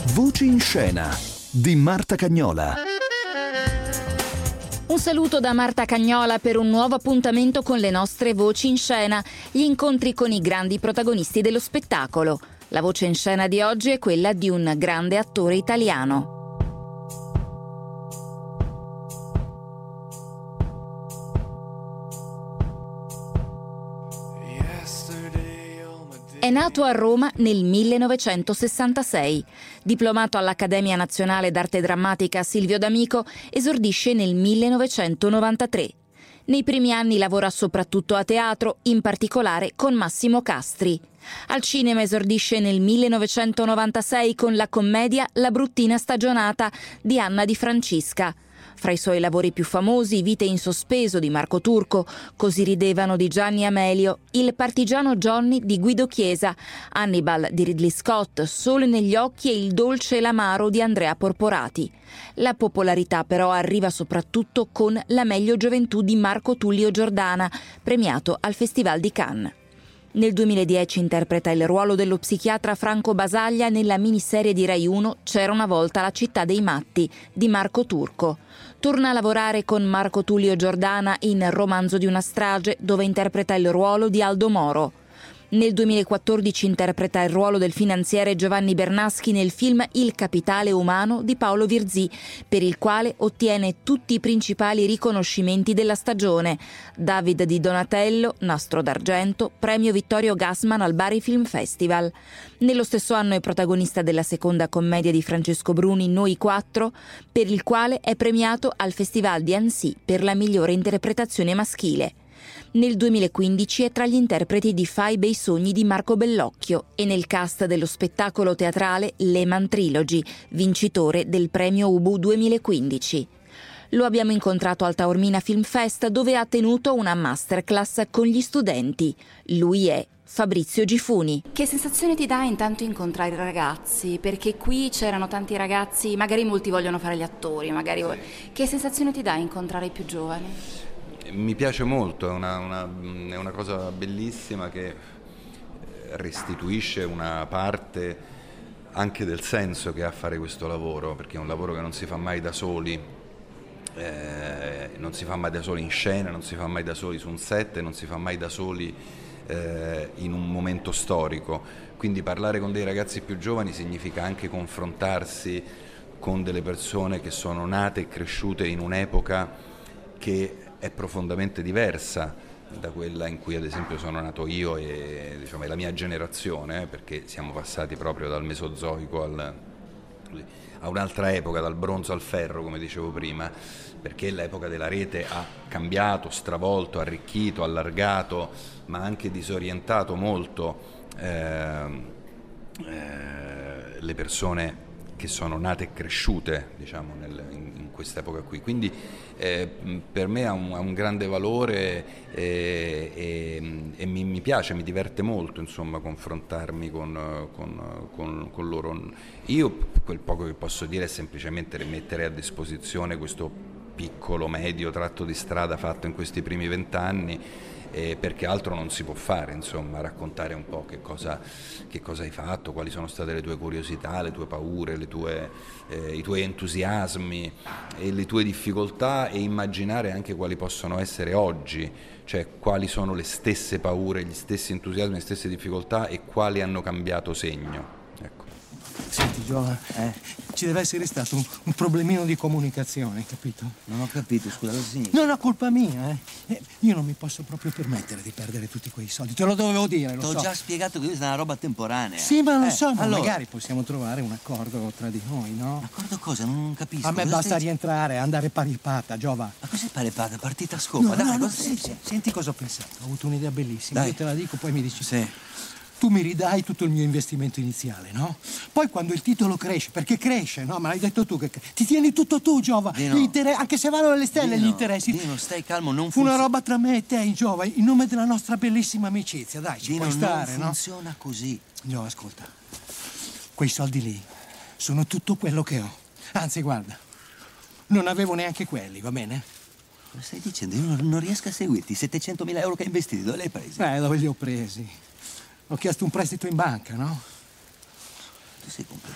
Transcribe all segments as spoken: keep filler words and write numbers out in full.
Voci in scena di Marta Cagnola. Un saluto da Marta Cagnola per un nuovo appuntamento con le nostre voci in scena, gli incontri con i grandi protagonisti dello spettacolo. La voce in scena di oggi è quella di un grande attore italiano. È nato a Roma nel millenovecentosessantasei. Diplomato all'Accademia Nazionale d'Arte Drammatica Silvio D'Amico, esordisce nel millenovecentonovantatré. Nei primi anni lavora soprattutto a teatro, in particolare con Massimo Castri. Al cinema esordisce nel millenovecentonovantasei con la commedia La bruttina stagionata di Anna Di Francisca. Fra i suoi lavori più famosi, Vite in sospeso di Marco Turco, Così ridevano di Gianni Amelio, Il partigiano Johnny di Guido Chiesa, Hannibal di Ridley Scott, Sole negli occhi e Il dolce e l'amaro di Andrea Porporati. La popolarità però arriva soprattutto con La meglio gioventù di Marco Tullio Giordana, premiato al Festival di Cannes. Nel duemiladieci interpreta il ruolo dello psichiatra Franco Basaglia nella miniserie di Rai uno C'era una volta la città dei matti di Marco Turco. Torna a lavorare con Marco Tullio Giordana in Romanzo di una strage, dove interpreta il ruolo di Aldo Moro. Nel duemilaquattordici interpreta il ruolo del finanziere Giovanni Bernaschi nel film Il capitale umano di Paolo Virzì, per il quale ottiene tutti i principali riconoscimenti della stagione: David di Donatello, Nastro d'Argento, premio Vittorio Gassman al Bari Film Festival. Nello stesso anno è protagonista della seconda commedia di Francesco Bruni, Noi quattro, per il quale è premiato al Festival di Annecy per la migliore interpretazione maschile. Nel duemilaquindici è tra gli interpreti di Fai bei sogni di Marco Bellocchio e nel cast dello spettacolo teatrale Lehman Trilogy, vincitore del premio Ubu duemilaquindici. Lo abbiamo incontrato al Taormina Film Fest, dove ha tenuto una masterclass con gli studenti. Lui è Fabrizio Gifuni. Che sensazione ti dà intanto incontrare i ragazzi? Perché qui c'erano tanti ragazzi, magari molti vogliono fare gli attori, magari sì. Che sensazione ti dà incontrare i più giovani? Mi piace molto, è una, una, è una cosa bellissima che restituisce una parte anche del senso che ha fare questo lavoro, perché è un lavoro che non si fa mai da soli, eh, non si fa mai da soli in scena, non si fa mai da soli su un set, non si fa mai da soli eh, in un momento storico. Quindi parlare con dei ragazzi più giovani significa anche confrontarsi con delle persone che sono nate e cresciute in un'epoca che è profondamente diversa da quella in cui ad esempio sono nato io e diciamo, è la mia generazione, eh, perché siamo passati proprio dal Mesozoico al, a un'altra epoca, dal bronzo al ferro, come dicevo prima, perché l'epoca della rete ha cambiato, stravolto, arricchito, allargato, ma anche disorientato molto eh, eh, le persone che sono nate e cresciute, diciamo, nel, in, in quest'epoca qui. Quindi eh, per me ha un, ha un grande valore eh, e, e mi, mi piace, mi diverte molto, insomma, confrontarmi con, con, con, con loro. Io quel poco che posso dire è semplicemente mettere a disposizione questo piccolo, medio tratto di strada fatto in questi primi vent'anni, Eh, perché altro non si può fare, insomma, raccontare un po' che cosa, che cosa hai fatto, quali sono state le tue curiosità, le tue paure, le tue, eh, i tuoi entusiasmi e le tue difficoltà, e immaginare anche quali possono essere oggi, cioè quali sono le stesse paure, gli stessi entusiasmi, le stesse difficoltà e quali hanno cambiato segno. Ecco. Senti Giova, eh, ci deve essere stato un, un problemino di comunicazione, capito? Non ho capito, scusa, cosa significa? Non è colpa mia, eh. eh. Io non mi posso proprio permettere di perdere tutti quei soldi, te lo dovevo dire, lo T'ho so. già spiegato che questa è una roba temporanea. Sì, ma lo eh, so, ma allora... magari possiamo trovare un accordo tra di noi, no? Accordo cosa? Non capisco. A me cosa basta stai... rientrare, andare pari pata, Giova. Ma cos'è pari pata? Partita a scopa, no, dai, no, no, cosa sì, sì. Senti cosa ho pensato, ho avuto un'idea bellissima, dai. Io te la dico, poi mi dici. Sì. Tu mi ridai tutto il mio investimento iniziale, no? Poi quando il titolo cresce, perché cresce, no? Me l'hai detto tu, che ti tieni tutto tu, Giova. Dino, gli inter... Anche se vanno alle stelle Dino, gli interessi. Dino, stai calmo, non Fu funziona. una roba tra me e te, Giova, in nome della nostra bellissima amicizia, dai, ci Dino, puoi stare, non no? funziona così. Giova, ascolta, quei soldi lì sono tutto quello che ho. Anzi, guarda, non avevo neanche quelli, va bene? Cosa stai dicendo? Io non, non riesco a seguirti. settecentomila euro che hai investito, dove li hai presi? Eh, dove li ho presi? Ho chiesto un prestito in banca, no? Tu sei completamente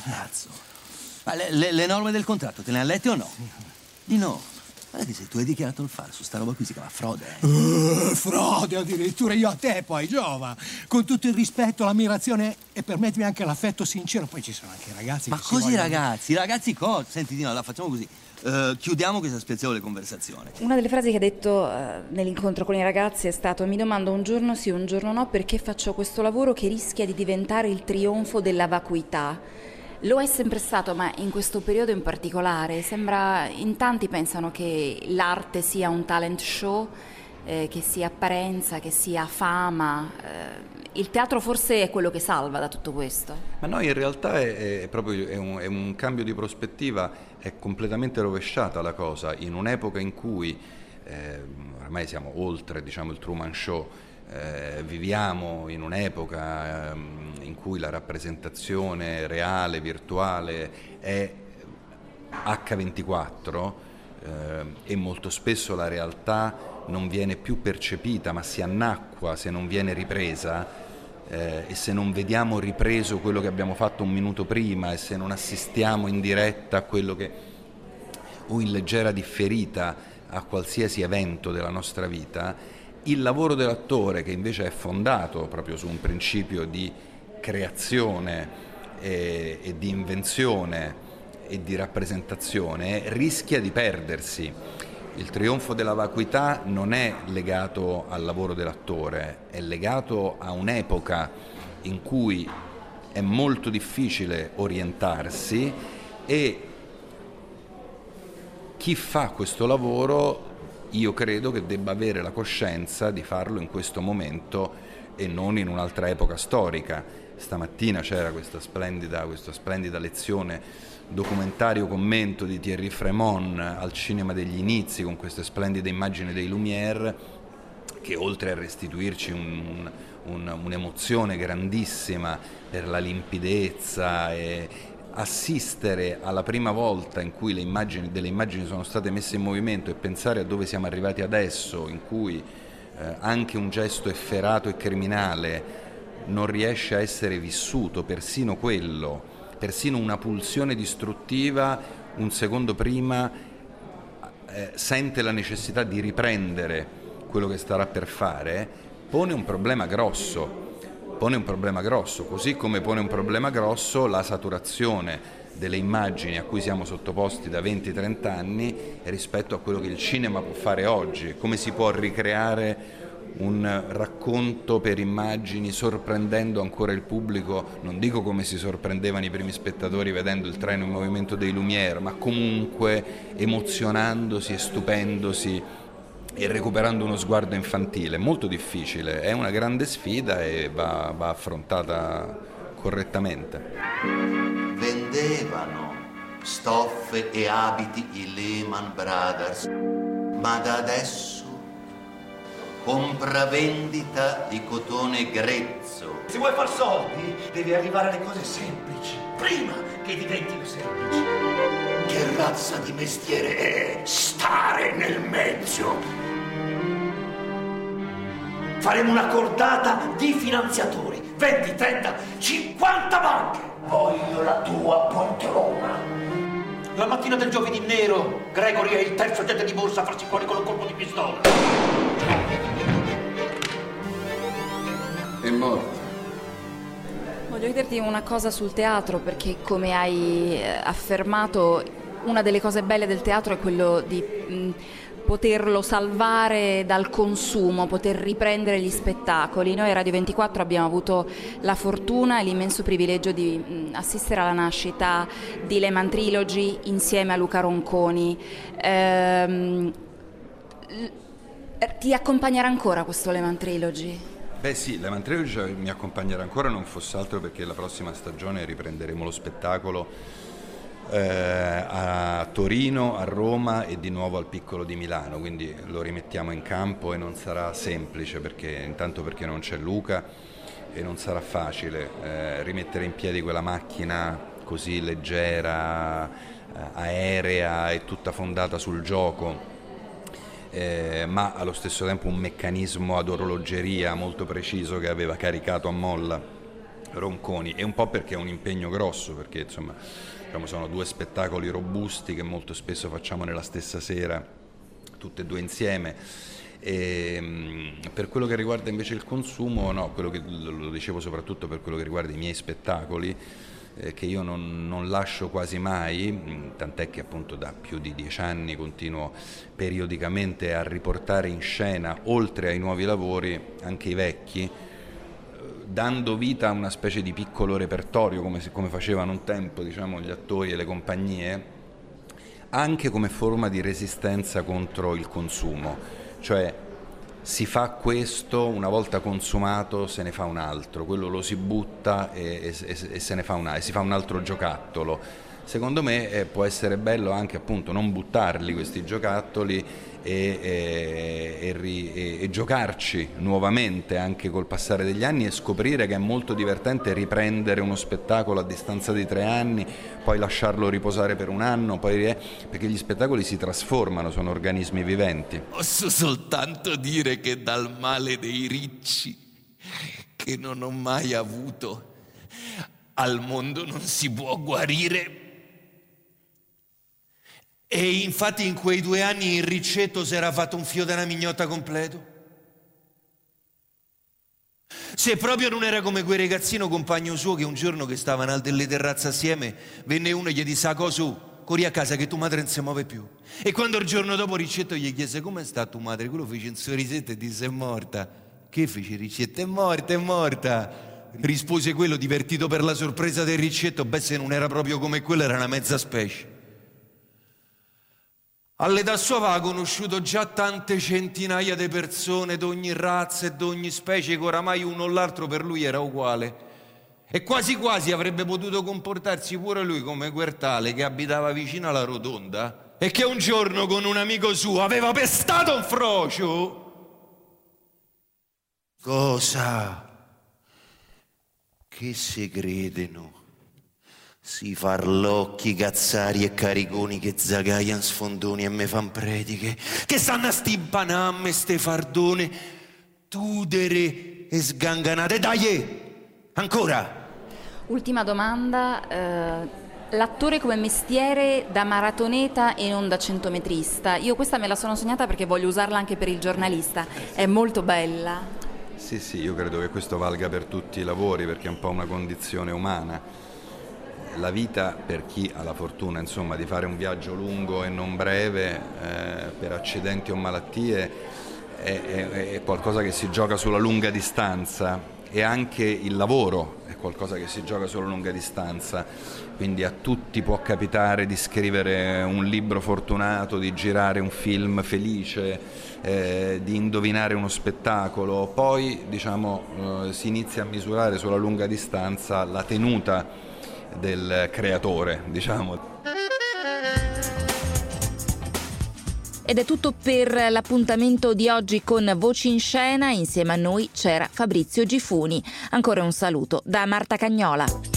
Cazzo. Ma le, le, le norme del contratto te le hanno lette o no? Di no. Guarda che se tu hai dichiarato il falso, sta roba qui si chiama frode. Eh? Uh, frode addirittura, io a te poi, Giova. Con tutto il rispetto, l'ammirazione e permettimi anche l'affetto sincero. Poi ci sono anche i ragazzi Ma che così si vogliono... ragazzi, ragazzi cosa? Senti Dino, la facciamo così. Uh, chiudiamo questa spiacevole conversazione. Una delle frasi che ha detto uh, nell'incontro con i ragazzi è stato: mi domando un giorno sì, un giorno no, perché faccio questo lavoro che rischia di diventare il trionfo della vacuità. Lo è sempre stato, ma in questo periodo in particolare sembra, in tanti pensano che l'arte sia un talent show, eh, che sia apparenza, che sia fama. Eh, il teatro forse è quello che salva da tutto questo. Ma no, in realtà è, è proprio è un, è un cambio di prospettiva, è completamente rovesciata la cosa, in un'epoca in cui eh, ormai siamo oltre, diciamo, il Truman Show. Eh, viviamo in un'epoca ehm, in cui la rappresentazione reale, virtuale è acca ventiquattro eh, e molto spesso la realtà non viene più percepita ma si annacqua se non viene ripresa eh, e se non vediamo ripreso quello che abbiamo fatto un minuto prima e se non assistiamo in diretta a quello che o in leggera differita a qualsiasi evento della nostra vita. Il lavoro dell'attore, che invece è fondato proprio su un principio di creazione e, e di invenzione e di rappresentazione, rischia di perdersi. Il trionfo della vacuità non è legato al lavoro dell'attore, è legato a un'epoca in cui è molto difficile orientarsi e chi fa questo lavoro io credo che debba avere la coscienza di farlo in questo momento e non in un'altra epoca storica. Stamattina c'era questa splendida, questa splendida lezione, documentario commento di Thierry Frémont al Cinema degli Inizi, con queste splendide immagini dei Lumière, che oltre a restituirci un, un, un'emozione grandissima per la limpidezza e assistere alla prima volta in cui le immagini, delle immagini sono state messe in movimento e pensare a dove siamo arrivati adesso, in cui eh, anche un gesto efferato e criminale non riesce a essere vissuto, persino quello, persino una pulsione distruttiva, un secondo prima eh, sente la necessità di riprendere quello che starà per fare, pone un problema grosso. pone un problema grosso, così come pone un problema grosso la saturazione delle immagini a cui siamo sottoposti da venti trenta anni rispetto a quello che il cinema può fare oggi, come si può ricreare un racconto per immagini sorprendendo ancora il pubblico, non dico come si sorprendevano i primi spettatori vedendo il treno in movimento dei Lumière, ma comunque emozionandosi e stupendosi e recuperando uno sguardo infantile. Molto difficile, è una grande sfida e va, va affrontata correttamente. Vendevano stoffe e abiti i Lehman Brothers, ma da adesso compravendita di cotone grezzo. Se vuoi far soldi devi arrivare alle cose semplici prima che diventino semplici. Che razza di mestiere è stare nel mezzo? Faremo una cordata di finanziatori, venti, trenta, cinquanta banche. Voglio la tua poltrona. La mattina del giovedì nero, Gregory è il terzo agente di borsa a farsi fuori con un colpo di pistola. È morto. Voglio chiederti una cosa sul teatro, perché come hai affermato, una delle cose belle del teatro è quello di mh, poterlo salvare dal consumo, poter riprendere gli spettacoli. Noi a Radio ventiquattro abbiamo avuto la fortuna e l'immenso privilegio di mh, assistere alla nascita di Lehman Trilogy insieme a Luca Ronconi. Ehm, ti accompagnerà ancora questo Lehman Trilogy? Beh sì, Lehman Trilogy mi accompagnerà ancora, non fosse altro perché la prossima stagione riprenderemo lo spettacolo eh, a Torino, a Roma e di nuovo al Piccolo di Milano, quindi lo rimettiamo in campo e non sarà semplice, perché intanto perché non c'è Luca e non sarà facile eh, rimettere in piedi quella macchina così leggera, eh, aerea e tutta fondata sul gioco. Eh, ma allo stesso tempo un meccanismo ad orologeria molto preciso che aveva caricato a molla Ronconi, e un po' perché è un impegno grosso, perché insomma diciamo, sono due spettacoli robusti che molto spesso facciamo nella stessa sera, tutte e due insieme. E, per quello che riguarda invece il consumo, no, quello che lo dicevo soprattutto per quello che riguarda i miei spettacoli, eh, che io non, non lascio quasi mai, tant'è che appunto da più di dieci anni continuo periodicamente a riportare in scena, oltre ai nuovi lavori, anche i vecchi, dando vita a una specie di piccolo repertorio, come, come facevano un tempo, diciamo, gli attori e le compagnie, anche come forma di resistenza contro il consumo. Cioè si fa questo, una volta consumato se ne fa un altro, quello lo si butta e, e, e se ne fa un, e si fa un altro giocattolo. Secondo me eh, può essere bello anche appunto non buttarli questi giocattoli e, e, e, ri, e, e giocarci nuovamente anche col passare degli anni e scoprire che è molto divertente riprendere uno spettacolo a distanza di tre anni, poi lasciarlo riposare per un anno, poi, perché gli spettacoli si trasformano, sono organismi viventi. Posso soltanto dire che dal male dei ricci, che non ho mai avuto, al mondo non si può guarire. E infatti in quei due anni il Riccetto si era fatto un fio della mignotta completo. Se proprio non era come quel ragazzino compagno suo che un giorno che stavano al delle terrazze assieme, venne uno e gli disse: "Cosu, corri a casa che tua madre non si muove più". E quando il giorno dopo Riccetto gli chiese: "Come sta tua madre?", quello fece un sorrisetto e disse: "È morta". "Che fece Riccetto?". "È morta, è morta". Rispose quello, divertito per la sorpresa del Riccetto: "Beh, se non era proprio come quello, era una mezza specie". All'età sua aveva conosciuto già tante centinaia di persone d'ogni razza e d'ogni specie, che oramai uno o l'altro per lui era uguale. E quasi quasi avrebbe potuto comportarsi pure lui come quel tale che abitava vicino alla rotonda e che un giorno con un amico suo aveva pestato un frocio. Cosa? Che si credono? Si farlocchi, cazzari e cariconi che zagaian sfondoni e me fan prediche, che stanno a stimpanarmi ste fardone, tudere e sganganate. Dai, ancora! Ultima domanda. Eh, l'attore come mestiere da maratoneta e non da centometrista. Io questa me la sono sognata perché voglio usarla anche per il giornalista. È molto bella. Sì, sì, io credo che questo valga per tutti i lavori, perché è un po' una condizione umana. La vita, per chi ha la fortuna insomma di fare un viaggio lungo e non breve, eh, per accidenti o malattie, è, è, è qualcosa che si gioca sulla lunga distanza, e anche il lavoro è qualcosa che si gioca sulla lunga distanza, quindi a tutti può capitare di scrivere un libro fortunato, di girare un film felice, eh, di indovinare uno spettacolo, poi diciamo eh, si inizia a misurare sulla lunga distanza la tenuta del creatore, diciamo. Ed è tutto per l'appuntamento di oggi con Voci in Scena. Insieme a noi c'era Fabrizio Gifuni. Ancora un saluto da Marta Cagnola.